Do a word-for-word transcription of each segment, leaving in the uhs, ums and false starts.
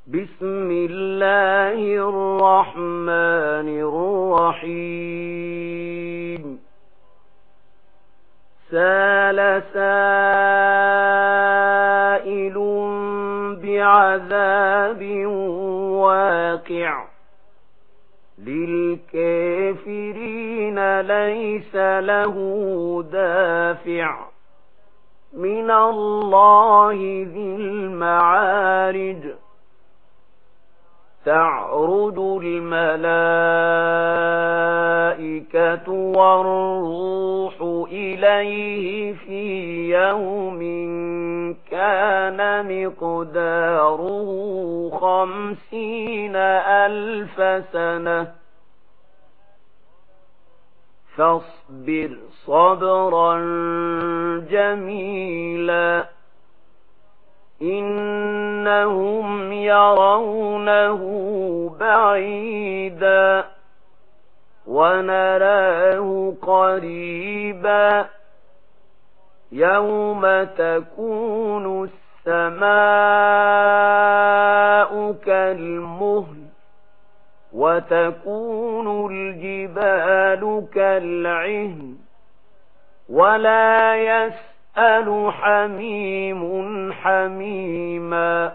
بسم الله الرحمن الرحيم. سال سائل بعذاب واقع للكافرين ليس له دافع من الله ذي المعارج. تعرج الملائكة والروح إليه في يوم كان مقداره خمسين ألف سنة فاصبر صبرا جميلا إنهم يرونه بعيدا ونراه قريبا يوم تكون السماء كالمهل وتكون الجبال كالعهن ولا يسأل يسأل حميم حميما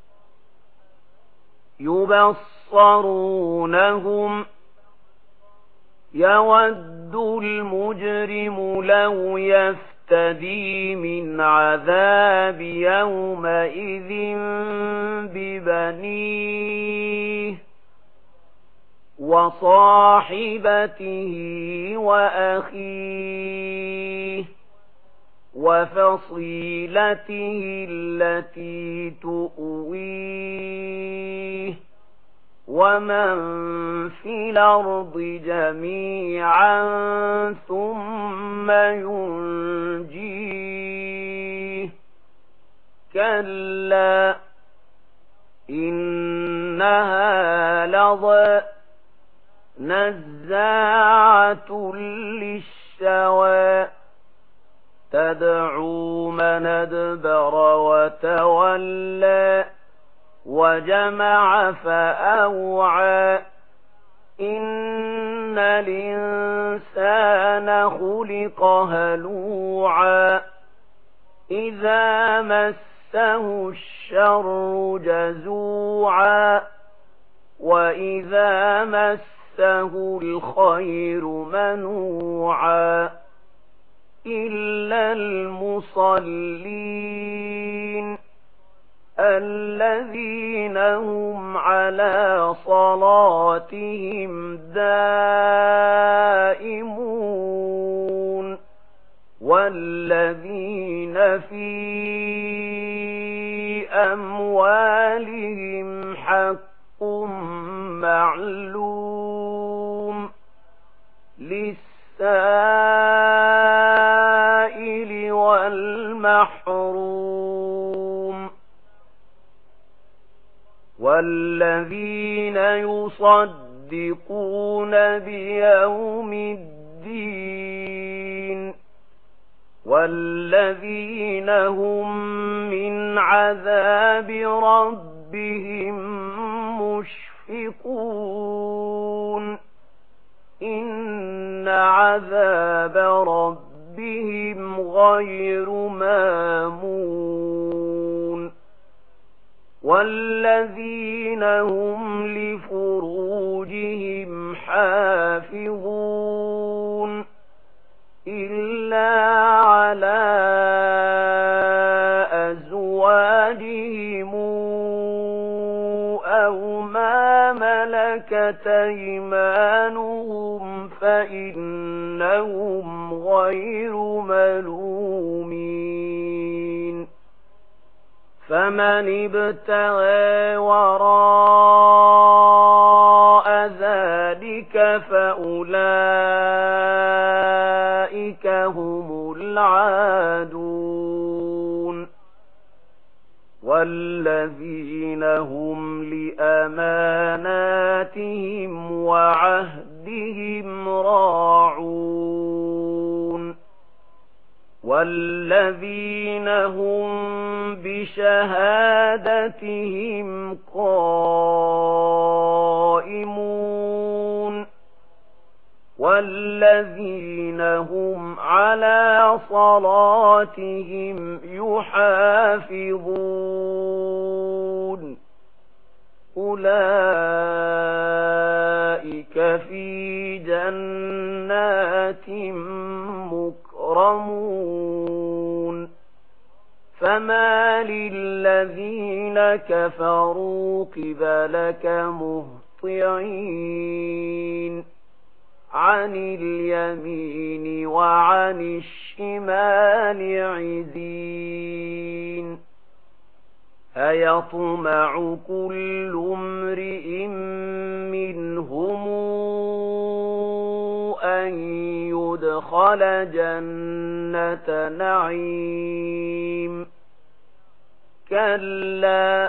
يبصرونهم يود المجرم لو يفتدي من عذاب يومئذ ببنيه وصاحبته وأخيه وفصيلته التي تؤويه ومن في الأرض جميعا ثم ينجيه كلا إنها لظى نزاعة للشوى تدعو من أدبر وتولى وجمع فأوعى إن الإنسان خلق هلوعا إذا مسه الشر جزوعا وإذا مسه الخير منوعا إلا المصلين الذين هم على صلاتهم دائمون والذين في أموالهم حق معلوم للسائل والمحروم والذين يصدقون بيوم الدين والذين هم من عذاب ربهم مشفقون إن عذاب ربهم غير مامون والذين هم لفروجهم حافظون إلا على أزواجهم أو ما ملكت أيمانهم فإنهم غير ملومين فمن ابتغى وراء ذلك فأولئك هم العادون والذين هم لأماناتهم وعهدهم راعون والذين هم بشهادتهم قائمون والذين هم على صلاتهم يحافظون أولئك في جنات مكرمون فما للذين كفروا قبلك مهطعين عن اليمين وعن الشمال عزين أيطمع كل امرئ منهم أن يدخل جنة نعيم كلا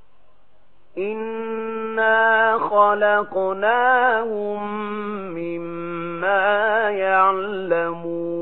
إنا خلقناهم مما يعلمون